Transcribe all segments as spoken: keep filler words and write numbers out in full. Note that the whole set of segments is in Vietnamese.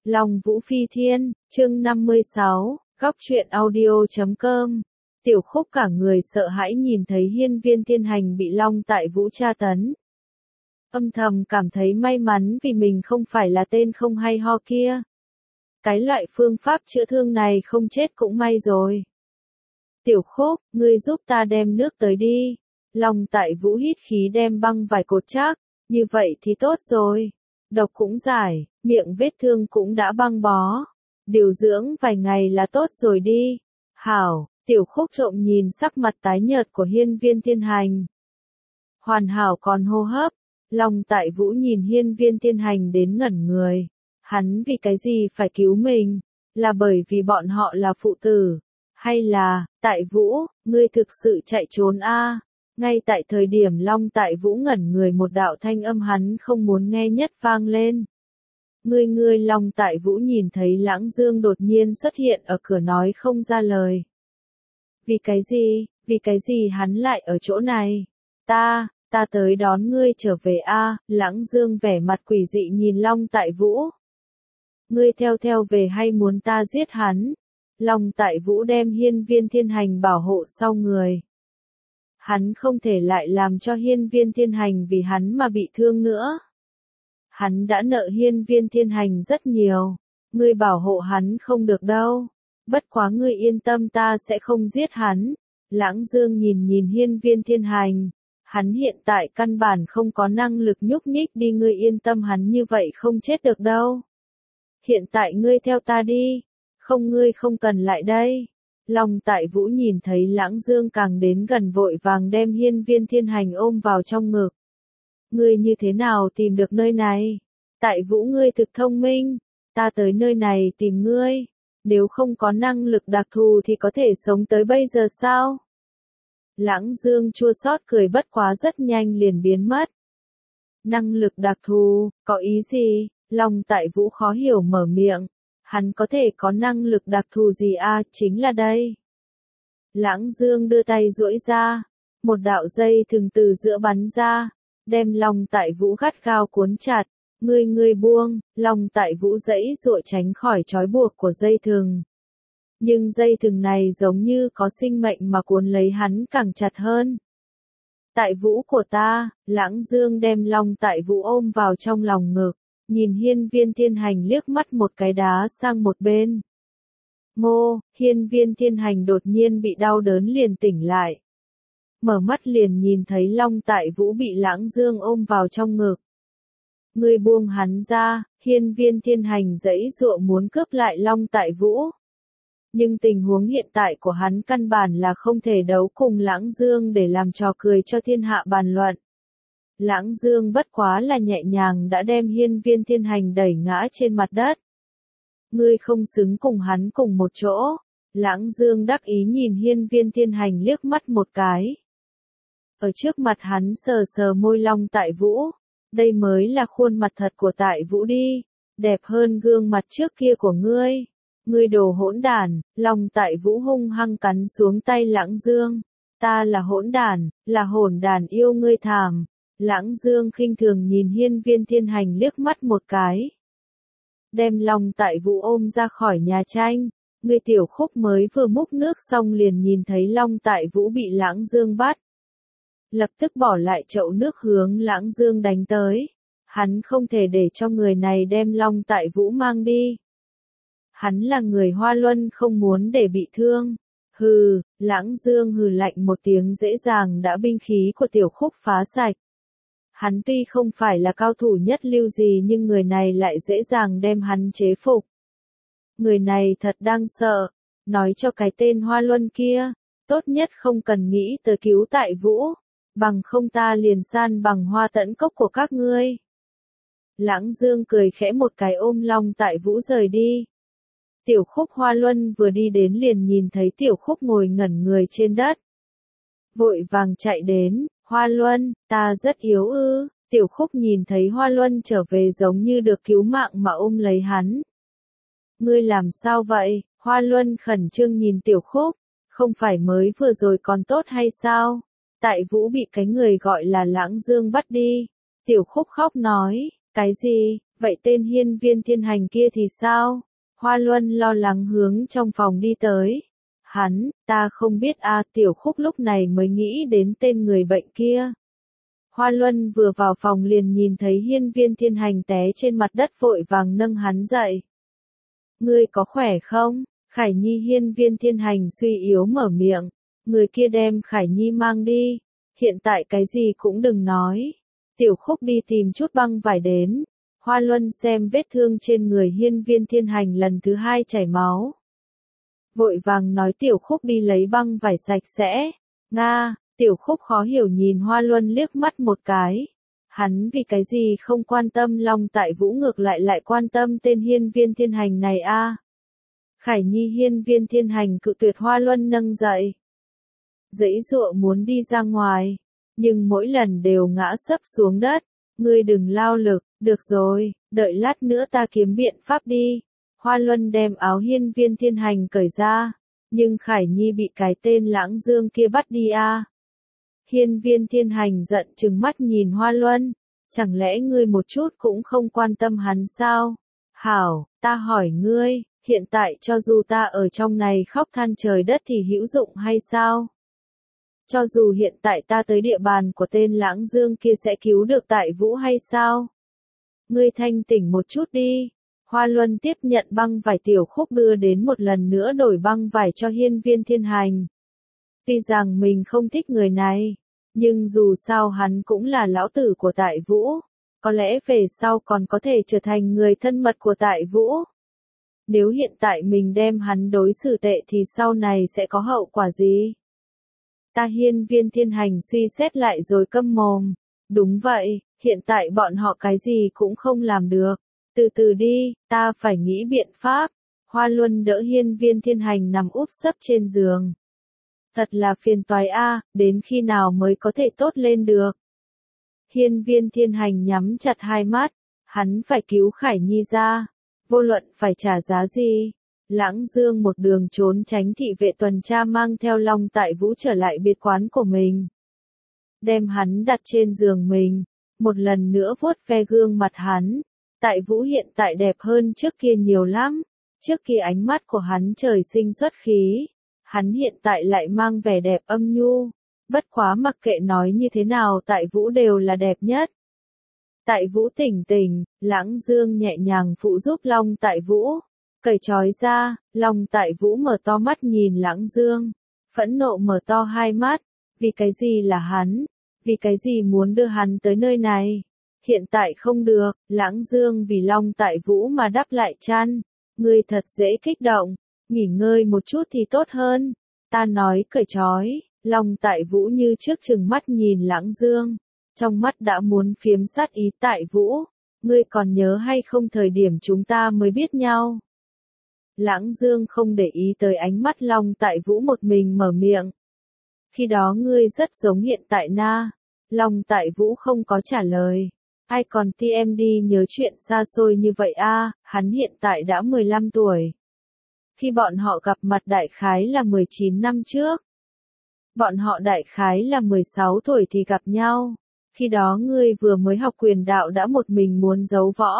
Long Vũ Phi Thiên, chương năm mươi sáu, góc truyện audio chấm com. Tiểu Khúc cả người sợ hãi nhìn thấy hiên viên thiên hành bị Long Tại Vũ tra tấn. Âm thầm cảm thấy may mắn vì mình không phải là tên không hay ho kia. Cái loại phương pháp chữa thương này không chết cũng may rồi. Tiểu Khúc, ngươi giúp ta đem nước tới đi. Long Tại Vũ hít khí đem băng vải cột chắc, như vậy thì tốt rồi. Độc cũng giải, miệng vết thương cũng đã băng bó. Điều dưỡng vài ngày là tốt rồi đi. Hảo, Tiểu Khúc trộm nhìn sắc mặt tái nhợt của hiên viên thiên hành. Hoàn hảo còn hô hấp. Long Tại Vũ nhìn hiên viên thiên hành đến ngẩn người. Hắn vì cái gì phải cứu mình? Là bởi vì bọn họ là phụ tử? Hay là, Tại Vũ, ngươi thực sự chạy trốn a? À? Ngay tại thời điểm Long Tại Vũ ngẩn người một đạo thanh âm hắn không muốn nghe nhất vang lên. Ngươi ngươi Long Tại Vũ nhìn thấy Lãng Dương đột nhiên xuất hiện ở cửa nói không ra lời. Vì cái gì, vì cái gì hắn lại ở chỗ này? Ta, ta tới đón ngươi trở về a. À? Lãng Dương vẻ mặt quỷ dị nhìn Long Tại Vũ. Ngươi theo theo về hay muốn ta giết hắn? Long Tại Vũ đem hiên viên thiên hành bảo hộ sau người. Hắn không thể lại làm cho hiên viên thiên hành vì hắn mà bị thương nữa. Hắn đã nợ hiên viên thiên hành rất nhiều. Ngươi bảo hộ hắn không được đâu. Bất quá ngươi yên tâm ta sẽ không giết hắn. Lãng Dương nhìn nhìn hiên viên thiên hành. Hắn hiện tại căn bản không có năng lực nhúc nhích đi, ngươi yên tâm hắn như vậy không chết được đâu. Hiện tại ngươi theo ta đi. Không, ngươi không cần lại đây. Long Tại Vũ nhìn thấy Lãng Dương càng đến gần vội vàng đem hiên viên thiên hành ôm vào trong ngực. Ngươi như thế nào tìm được nơi này? Tại Vũ ngươi thực thông minh. Ta tới nơi này tìm ngươi. Nếu không có năng lực đặc thù thì có thể sống tới bây giờ sao? Lãng Dương chua xót cười bất quá rất nhanh liền biến mất. Năng lực đặc thù, có ý gì? Long Tại Vũ khó hiểu mở miệng. Hắn có thể có năng lực đặc thù gì a? À, chính là đây. Lãng Dương đưa tay duỗi ra, một đạo dây thừng từ giữa bắn ra, đem Long Tại Vũ gắt gao cuốn chặt. Ngươi ngươi buông, Long Tại Vũ giãy giụa tránh khỏi trói buộc của dây thừng. Nhưng dây thừng này giống như có sinh mệnh mà cuốn lấy hắn càng chặt hơn. Tại Vũ của ta, Lãng Dương đem Long Tại Vũ ôm vào trong lòng ngực. Nhìn hiên viên thiên hành liếc mắt một cái đá sang một bên. Ngô, hiên viên thiên hành đột nhiên bị đau đớn liền tỉnh lại. Mở mắt liền nhìn thấy Long Tại Vũ bị Lãng Dương ôm vào trong ngực. Ngươi buông hắn ra, hiên viên thiên hành giãy giụa muốn cướp lại Long Tại Vũ. Nhưng tình huống hiện tại của hắn căn bản là không thể đấu cùng Lãng Dương để làm trò cười cho thiên hạ bàn luận. Lãng Dương bất quá là nhẹ nhàng đã đem hiên viên thiên hành đẩy ngã trên mặt đất. Ngươi không xứng cùng hắn cùng một chỗ. Lãng Dương đắc ý nhìn hiên viên thiên hành liếc mắt một cái. Ở trước mặt hắn sờ sờ môi Long Tại Vũ. Đây mới là khuôn mặt thật của Tại Vũ đi. Đẹp hơn gương mặt trước kia của ngươi. Ngươi đồ hỗn đản. Long Tại Vũ hung hăng cắn xuống tay Lãng Dương. Ta là hỗn đản, là hỗn đản yêu ngươi thảm. Lãng Dương khinh thường nhìn hiên viên thiên hành liếc mắt một cái. Đem Long Tại Vũ ôm ra khỏi nhà tranh. Người Tiểu Khúc mới vừa múc nước xong liền nhìn thấy Long Tại Vũ bị Lãng Dương bắt. Lập tức bỏ lại chậu nước hướng Lãng Dương đánh tới. Hắn không thể để cho người này đem Long Tại Vũ mang đi. Hắn là người Hoa Luân không muốn để bị thương. Hừ, Lãng Dương hừ lạnh một tiếng dễ dàng đã binh khí của Tiểu Khúc phá sạch. Hắn tuy không phải là cao thủ nhất lưu gì nhưng người này lại dễ dàng đem hắn chế phục. Người này thật đang sợ. Nói cho cái tên Hoa Luân kia, tốt nhất không cần nghĩ tới cứu Tại Vũ. Bằng không ta liền san bằng Hoa Tẫn Cốc của các ngươi. Lãng Dương cười khẽ một cái ôm Long Tại Vũ rời đi. Tiểu Khúc Hoa Luân vừa đi đến liền nhìn thấy Tiểu Khúc ngồi ngẩn người trên đất. Vội vàng chạy đến. Hoa Luân, ta rất yếu ư. Tiểu Khúc nhìn thấy Hoa Luân trở về giống như được cứu mạng mà ôm lấy hắn. Ngươi làm sao vậy? Hoa Luân khẩn trương nhìn Tiểu Khúc. Không phải mới vừa rồi còn tốt hay sao? Tại Vũ bị cái người gọi là Lãng Dương bắt đi. Tiểu Khúc khóc nói. Cái gì? Vậy tên hiên viên thiên hành kia thì sao? Hoa Luân lo lắng hướng trong phòng đi tới. Hắn, ta không biết a. Tiểu Khúc lúc này mới nghĩ đến tên người bệnh kia. Hoa Luân vừa vào phòng liền nhìn thấy hiên viên thiên hành té trên mặt đất vội vàng nâng hắn dậy. Ngươi có khỏe không? Khải Nhi hiên viên thiên hành suy yếu mở miệng. Người kia đem Khải Nhi mang đi. Hiện tại cái gì cũng đừng nói. Tiểu Khúc đi tìm chút băng vải đến. Hoa Luân xem vết thương trên người hiên viên thiên hành lần thứ hai chảy máu. Vội vàng nói Tiểu Khúc đi lấy băng vải sạch sẽ. Nga, Tiểu Khúc khó hiểu nhìn Hoa Luân liếc mắt một cái. Hắn vì cái gì không quan tâm Long Tại Vũ ngược lại lại quan tâm tên hiên viên thiên hành này a? À? Khải Nhi hiên viên thiên hành cự tuyệt Hoa Luân nâng dậy. Giãy giụa muốn đi ra ngoài, nhưng mỗi lần đều ngã sấp xuống đất. Ngươi đừng lao lực, được rồi, đợi lát nữa ta kiếm biện pháp đi. Hoa Luân đem áo hiên viên thiên hành cởi ra, nhưng Khải Nhi bị cái tên Lãng Dương kia bắt đi a. À. Hiên viên thiên hành giận trừng mắt nhìn Hoa Luân, chẳng lẽ ngươi một chút cũng không quan tâm hắn sao? Hảo, ta hỏi ngươi, hiện tại cho dù ta ở trong này khóc than trời đất thì hữu dụng hay sao? Cho dù hiện tại ta tới địa bàn của tên Lãng Dương kia sẽ cứu được Tại Vũ hay sao? Ngươi thanh tỉnh một chút đi. Hoa Luân tiếp nhận băng vải Tiểu Khúc đưa đến một lần nữa đổi băng vải cho hiên viên thiên hành. Tuy rằng mình không thích người này, nhưng dù sao hắn cũng là lão tử của Tại Vũ. Có lẽ về sau còn có thể trở thành người thân mật của Tại Vũ. Nếu hiện tại mình đem hắn đối xử tệ thì sau này sẽ có hậu quả gì? Ta hiên viên thiên hành suy xét lại rồi câm mồm. Đúng vậy, hiện tại bọn họ cái gì cũng không làm được. Từ từ đi, ta phải nghĩ biện pháp. Hoa Luân đỡ hiên viên thiên hành nằm úp sấp trên giường. Thật là phiền toái a, đến khi nào mới có thể tốt lên được. Hiên viên thiên hành nhắm chặt hai mắt, hắn phải cứu Khải Nhi ra. Vô luận phải trả giá gì. Lãng Dương một đường trốn tránh thị vệ tuần tra mang theo Long Tại Vũ trở lại biệt quán của mình. Đem hắn đặt trên giường mình, một lần nữa vuốt ve gương mặt hắn. Tại Vũ hiện tại đẹp hơn trước kia nhiều lắm, trước kia ánh mắt của hắn trời sinh xuất khí, hắn hiện tại lại mang vẻ đẹp âm nhu, bất quá mặc kệ nói như thế nào Tại Vũ đều là đẹp nhất. Tại Vũ tỉnh tỉnh, Lãng Dương nhẹ nhàng phụ giúp Long Tại Vũ. Cởi trói ra, Long Tại Vũ mở to mắt nhìn Lãng Dương, phẫn nộ mở to hai mắt, vì cái gì là hắn, vì cái gì muốn đưa hắn tới nơi này. Hiện tại không được, Lãng Dương vì Long Tại Vũ mà đắp lại chăn, ngươi thật dễ kích động, nghỉ ngơi một chút thì tốt hơn. Ta nói cởi trói, Long Tại Vũ như trước chừng mắt nhìn Lãng Dương, trong mắt đã muốn phiếm sát ý. Tại Vũ, ngươi còn nhớ hay không thời điểm chúng ta mới biết nhau? Lãng Dương không để ý tới ánh mắt Long Tại Vũ một mình mở miệng. Khi đó ngươi rất giống hiện tại na. Long Tại Vũ không có trả lời. Ai còn ti em đi nhớ chuyện xa xôi như vậy a, à, hắn hiện tại đã mười lăm tuổi. Khi bọn họ gặp mặt đại khái là mười chín năm trước. Bọn họ đại khái là mười sáu tuổi thì gặp nhau. Khi đó ngươi vừa mới học quyền đạo đã một mình muốn giấu võ.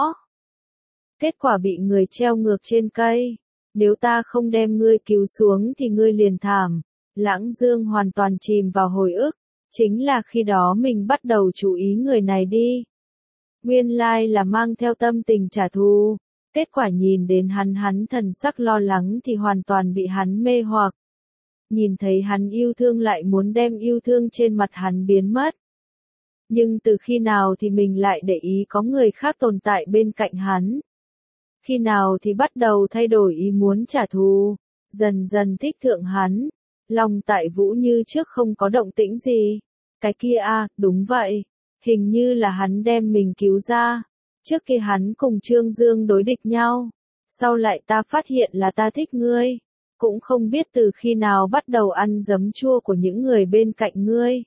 Kết quả bị người treo ngược trên cây. Nếu ta không đem ngươi cứu xuống thì ngươi liền thảm. Lãng Dương hoàn toàn chìm vào hồi ức. Chính là khi đó mình bắt đầu chú ý người này đi. Nguyên lai là mang theo tâm tình trả thù. Kết quả nhìn đến hắn hắn thần sắc lo lắng thì hoàn toàn bị hắn mê hoặc. Nhìn thấy hắn yêu thương lại muốn đem yêu thương trên mặt hắn biến mất. Nhưng từ khi nào thì mình lại để ý có người khác tồn tại bên cạnh hắn. Khi nào thì bắt đầu thay đổi ý muốn trả thù. Dần dần thích thượng hắn. Long Tại Vũ như trước không có động tĩnh gì. Cái kia à, đúng vậy. Hình như là hắn đem mình cứu ra. Trước kia hắn cùng Trương Dương đối địch nhau. Sau lại ta phát hiện là ta thích ngươi. Cũng không biết từ khi nào bắt đầu ăn giấm chua của những người bên cạnh ngươi.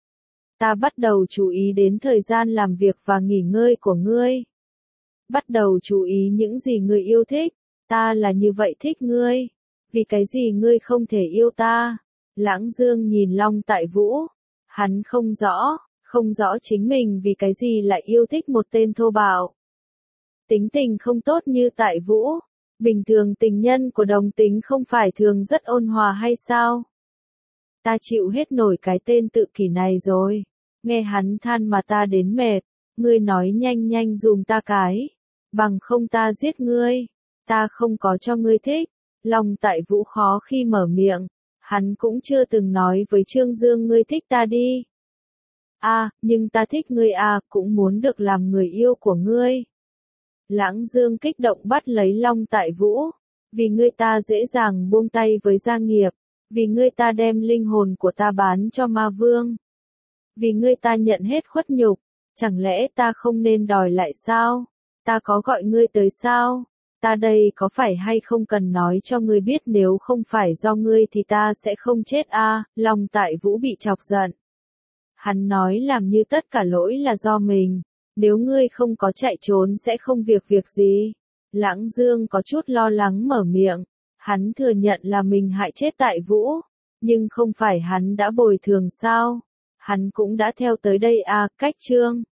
Ta bắt đầu chú ý đến thời gian làm việc và nghỉ ngơi của ngươi. Bắt đầu chú ý những gì ngươi yêu thích. Ta là như vậy thích ngươi. Vì cái gì ngươi không thể yêu ta? Lãng Dương nhìn Long Tại Vũ. Hắn không rõ. Không rõ chính mình vì cái gì lại yêu thích một tên thô bạo. tính tình không tốt như Tại Vũ. Bình thường tình nhân của đồng tính không phải thường rất ôn hòa hay sao? Ta chịu hết nổi cái tên tự kỷ này rồi. Nghe hắn than mà ta đến mệt. Ngươi nói nhanh nhanh dùm ta cái. Bằng không ta giết ngươi. Ta không có cho ngươi thích. Lòng Tại Vũ khó khi mở miệng. Hắn cũng chưa từng nói với Trương Dương ngươi thích ta đi. À, nhưng ta thích ngươi à, cũng muốn được làm người yêu của ngươi. Lãng Dương kích động bắt lấy Long Tại Vũ. Vì ngươi ta dễ dàng buông tay với gia nghiệp. Vì ngươi ta đem linh hồn của ta bán cho ma vương. Vì ngươi ta nhận hết khuất nhục. Chẳng lẽ ta không nên đòi lại sao? Ta có gọi ngươi tới sao? Ta đây có phải hay không cần nói cho ngươi biết nếu không phải do ngươi thì ta sẽ không chết à? Long Tại Vũ bị chọc giận. Hắn nói làm như tất cả lỗi là do mình. Nếu ngươi không có chạy trốn sẽ không việc việc gì. Lãng Dương có chút lo lắng mở miệng. Hắn thừa nhận là mình hại chết Tại Vũ. Nhưng không phải hắn đã bồi thường sao? Hắn cũng đã theo tới đây à, cách Trương.